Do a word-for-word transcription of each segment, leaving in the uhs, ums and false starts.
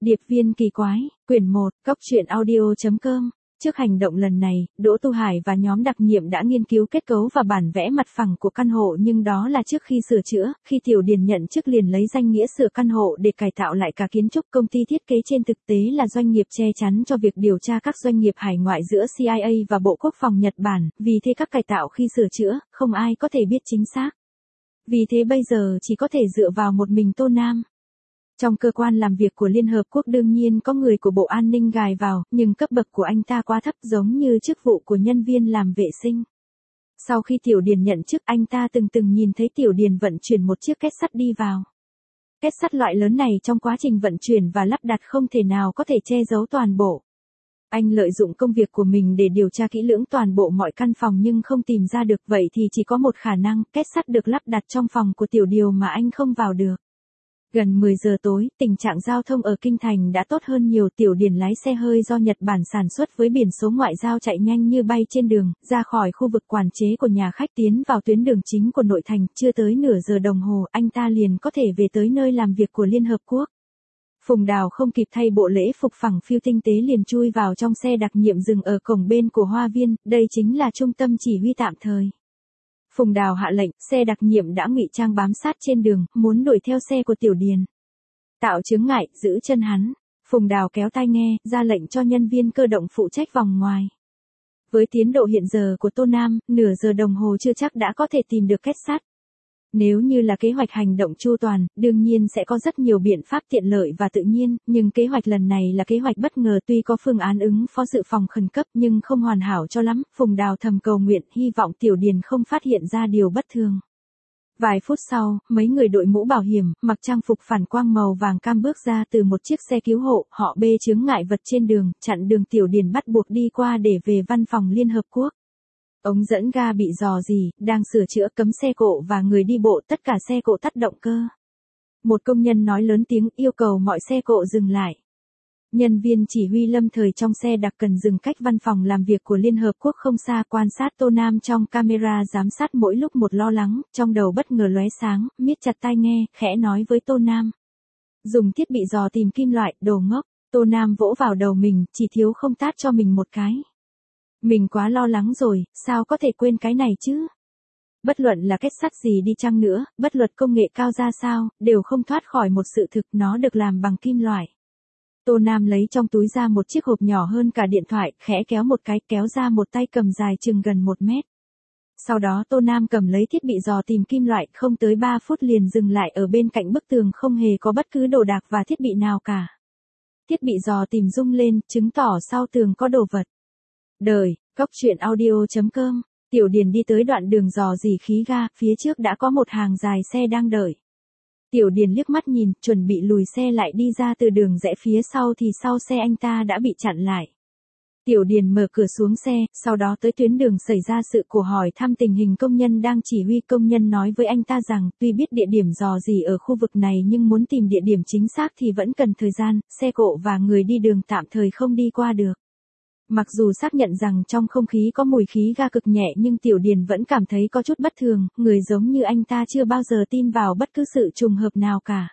Điệp viên kỳ quái, quyển một, cóc truyện audio chấm com. Trước hành động lần này, Đỗ Tu Hải và nhóm đặc nhiệm đã nghiên cứu kết cấu và bản vẽ mặt phẳng của căn hộ, nhưng đó là trước khi sửa chữa. Khi Tiểu Điền nhận chức liền lấy danh nghĩa sửa căn hộ để cải tạo lại cả kiến trúc. Công ty thiết kế trên thực tế là doanh nghiệp che chắn cho việc điều tra các doanh nghiệp hải ngoại giữa C I A và Bộ Quốc phòng Nhật Bản, vì thế các cải tạo khi sửa chữa, không ai có thể biết chính xác. Vì thế bây giờ chỉ có thể dựa vào một mình Tô Nam. Trong cơ quan làm việc của Liên Hợp Quốc đương nhiên có người của Bộ An ninh gài vào, nhưng cấp bậc của anh ta quá thấp, giống như chức vụ của nhân viên làm vệ sinh. Sau khi Tiểu Điền nhận chức, anh ta từng từng nhìn thấy Tiểu Điền vận chuyển một chiếc két sắt đi vào. Két sắt loại lớn này trong quá trình vận chuyển và lắp đặt không thể nào có thể che giấu toàn bộ. Anh lợi dụng công việc của mình để điều tra kỹ lưỡng toàn bộ mọi căn phòng nhưng không tìm ra được, vậy thì chỉ có một khả năng, két sắt được lắp đặt trong phòng của Tiểu Điều mà anh không vào được. Gần mười giờ tối, tình trạng giao thông ở Kinh Thành đã tốt hơn nhiều. Tiểu Điền lái xe hơi do Nhật Bản sản xuất với biển số ngoại giao chạy nhanh như bay trên đường, ra khỏi khu vực quản chế của nhà khách tiến vào tuyến đường chính của nội thành. Chưa tới nửa giờ đồng hồ, anh ta liền có thể về tới nơi làm việc của Liên Hợp Quốc. Phùng Đào không kịp thay bộ lễ phục phẳng phiu tinh tế liền chui vào trong xe đặc nhiệm dừng ở cổng bên của Hoa Viên, đây chính là trung tâm chỉ huy tạm thời. Phùng Đào hạ lệnh, xe đặc nhiệm đã ngụy trang bám sát trên đường, muốn đuổi theo xe của Tiểu Điền. Tạo chướng ngại, giữ chân hắn. Phùng Đào kéo tai nghe, ra lệnh cho nhân viên cơ động phụ trách vòng ngoài. Với tiến độ hiện giờ của Tô Nam, nửa giờ đồng hồ chưa chắc đã có thể tìm được két sắt. Nếu như là kế hoạch hành động chu toàn, đương nhiên sẽ có rất nhiều biện pháp tiện lợi và tự nhiên, nhưng kế hoạch lần này là kế hoạch bất ngờ, tuy có phương án ứng phó dự phòng khẩn cấp nhưng không hoàn hảo cho lắm. Phùng Đào thầm cầu nguyện, hy vọng Tiểu Điền không phát hiện ra điều bất thường. Vài phút sau, mấy người đội mũ bảo hiểm, mặc trang phục phản quang màu vàng cam bước ra từ một chiếc xe cứu hộ, họ bê chướng ngại vật trên đường, chặn đường Tiểu Điền bắt buộc đi qua để về văn phòng Liên Hợp Quốc. Ống dẫn ga bị rò rỉ, đang sửa chữa, cấm xe cộ và người đi bộ, tất cả xe cộ tắt động cơ. Một công nhân nói lớn tiếng yêu cầu mọi xe cộ dừng lại. Nhân viên chỉ huy lâm thời trong xe đặc cần dừng cách văn phòng làm việc của Liên Hợp Quốc không xa, quan sát Tô Nam trong camera giám sát, mỗi lúc một lo lắng, trong đầu bất ngờ lóe sáng, miết chặt tai nghe, khẽ nói với Tô Nam. Dùng thiết bị dò tìm kim loại, đồ ngốc. Tô Nam vỗ vào đầu mình, chỉ thiếu không tát cho mình một cái. Mình quá lo lắng rồi, sao có thể quên cái này chứ? Bất luận là kết sắt gì đi chăng nữa, bất luận công nghệ cao ra sao, đều không thoát khỏi một sự thực, nó được làm bằng kim loại. Tô Nam lấy trong túi ra một chiếc hộp nhỏ hơn cả điện thoại, khẽ kéo một cái, kéo ra một tay cầm dài chừng gần một mét. Sau đó Tô Nam cầm lấy thiết bị dò tìm kim loại, không tới ba phút liền dừng lại ở bên cạnh bức tường, không hề có bất cứ đồ đạc và thiết bị nào cả. Thiết bị dò tìm rung lên, chứng tỏ sau tường có đồ vật. Đời, cóc truyện audio chấm com. Tiểu Điền đi tới đoạn đường dò dỉ khí ga, phía trước đã có một hàng dài xe đang đợi. Tiểu Điền liếc mắt nhìn, chuẩn bị lùi xe lại đi ra từ đường rẽ phía sau thì sau xe anh ta đã bị chặn lại. Tiểu Điền mở cửa xuống xe, sau đó tới tuyến đường xảy ra sự của hỏi thăm tình hình công nhân đang chỉ huy. Công nhân nói với anh ta rằng, tuy biết địa điểm dò dỉ ở khu vực này nhưng muốn tìm địa điểm chính xác thì vẫn cần thời gian, xe cộ và người đi đường tạm thời không đi qua được. Mặc dù xác nhận rằng trong không khí có mùi khí ga cực nhẹ nhưng Tiểu Điền vẫn cảm thấy có chút bất thường, người giống như anh ta chưa bao giờ tin vào bất cứ sự trùng hợp nào cả.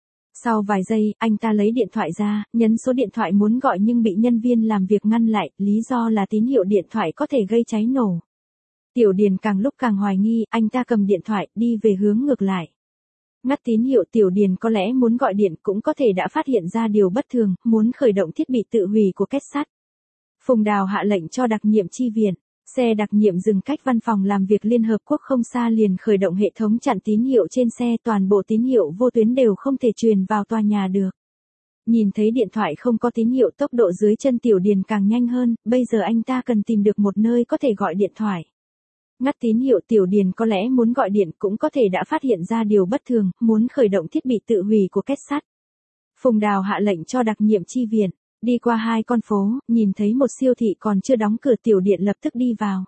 Sau vài giây, anh ta lấy điện thoại ra, nhấn số điện thoại muốn gọi nhưng bị nhân viên làm việc ngăn lại, lý do là tín hiệu điện thoại có thể gây cháy nổ. Tiểu Điền càng lúc càng hoài nghi, anh ta cầm điện thoại, đi về hướng ngược lại. Ngắt tín hiệu, Tiểu Điền có lẽ muốn gọi điện, cũng có thể đã phát hiện ra điều bất thường, muốn khởi động thiết bị tự hủy của két sắt. Phùng Đào hạ lệnh cho đặc nhiệm chi viện. Xe đặc nhiệm dừng cách văn phòng làm việc Liên Hợp Quốc không xa liền khởi động hệ thống chặn tín hiệu trên xe, toàn bộ tín hiệu vô tuyến đều không thể truyền vào tòa nhà được. Nhìn thấy điện thoại không có tín hiệu, tốc độ dưới chân Tiểu Điền càng nhanh hơn, bây giờ anh ta cần tìm được một nơi có thể gọi điện thoại. Ngắt tín hiệu, Tiểu Điền có lẽ muốn gọi điện, cũng có thể đã phát hiện ra điều bất thường, muốn khởi động thiết bị tự hủy của két sắt. Phùng Đào hạ lệnh cho đặc nhiệm chi viện. Đi qua hai con phố, nhìn thấy một siêu thị còn chưa đóng cửa, Tiểu Điền lập tức đi vào.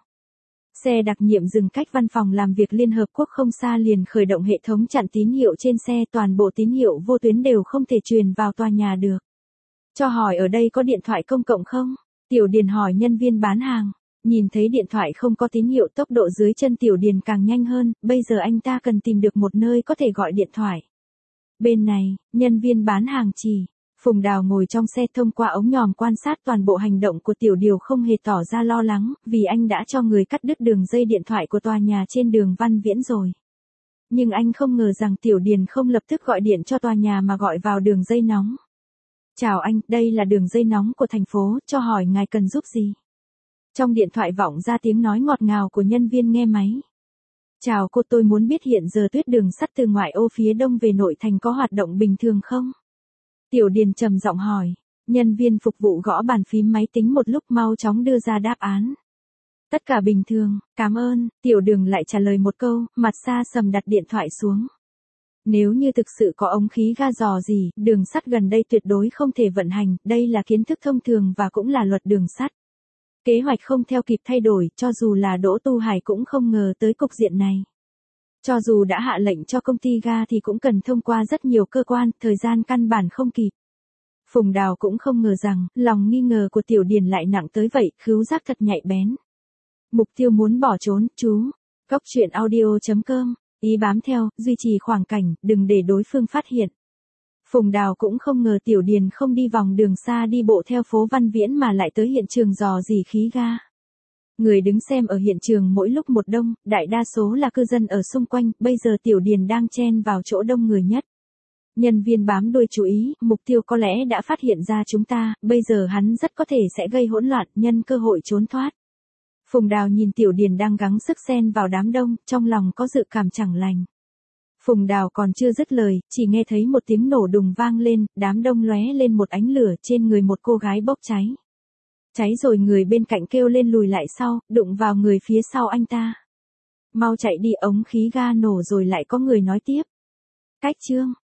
Xe đặc nhiệm dừng cách văn phòng làm việc Liên Hợp Quốc không xa liền khởi động hệ thống chặn tín hiệu trên xe, toàn bộ tín hiệu vô tuyến đều không thể truyền vào tòa nhà được. Cho hỏi ở đây có điện thoại công cộng không? Tiểu Điền hỏi nhân viên bán hàng. Nhìn thấy điện thoại không có tín hiệu, tốc độ dưới chân Tiểu Điền càng nhanh hơn, bây giờ anh ta cần tìm được một nơi có thể gọi điện thoại. Bên này, nhân viên bán hàng chỉ. Phùng Đào ngồi trong xe thông qua ống nhòm quan sát toàn bộ hành động của Tiểu Điều không hề tỏ ra lo lắng, vì anh đã cho người cắt đứt đường dây điện thoại của tòa nhà trên đường Văn Viễn rồi. Nhưng anh không ngờ rằng Tiểu Điền không lập tức gọi điện cho tòa nhà mà gọi vào đường dây nóng. Chào anh, đây là đường dây nóng của thành phố, cho hỏi ngài cần giúp gì? Trong điện thoại vọng ra tiếng nói ngọt ngào của nhân viên nghe máy. Chào cô, tôi muốn biết hiện giờ tuyến đường sắt từ ngoại ô phía đông về nội thành có hoạt động bình thường không? Tiểu Điền trầm giọng hỏi. Nhân viên phục vụ gõ bàn phím máy tính một lúc mau chóng đưa ra đáp án. Tất cả bình thường, cảm ơn. Tiểu Đường lại trả lời một câu, mặt xa sầm đặt điện thoại xuống. Nếu như thực sự có ống khí ga dò gì, đường sắt gần đây tuyệt đối không thể vận hành, đây là kiến thức thông thường và cũng là luật đường sắt. Kế hoạch không theo kịp thay đổi, cho dù là Đỗ Tu Hải cũng không ngờ tới cục diện này. Cho dù đã hạ lệnh cho công ty ga thì cũng cần thông qua rất nhiều cơ quan, thời gian căn bản không kịp. Phùng Đào cũng không ngờ rằng, lòng nghi ngờ của Tiểu Điền lại nặng tới vậy, khứu giác thật nhạy bén. Mục tiêu muốn bỏ trốn, chú. Cóc truyện audio chấm com, ý bám theo, duy trì khoảng cảnh, đừng để đối phương phát hiện. Phùng Đào cũng không ngờ Tiểu Điền không đi vòng đường xa đi bộ theo phố Văn Viễn mà lại tới hiện trường dò dỉ khí ga. Người đứng xem ở hiện trường mỗi lúc một đông, đại đa số là cư dân ở xung quanh, bây giờ Tiểu Điền đang chen vào chỗ đông người nhất. Nhân viên bám đuôi chú ý, mục tiêu có lẽ đã phát hiện ra chúng ta, bây giờ hắn rất có thể sẽ gây hỗn loạn, nhân cơ hội trốn thoát. Phùng Đào nhìn Tiểu Điền đang gắng sức xen vào đám đông, trong lòng có dự cảm chẳng lành. Phùng Đào còn chưa dứt lời, chỉ nghe thấy một tiếng nổ đùng vang lên, đám đông lóe lên một ánh lửa, trên người một cô gái bốc cháy. Cháy rồi người bên cạnh kêu lên lùi lại sau, đụng vào người phía sau anh ta. Mau chạy đi, ống khí ga nổ rồi lại có người nói tiếp. Cách chương.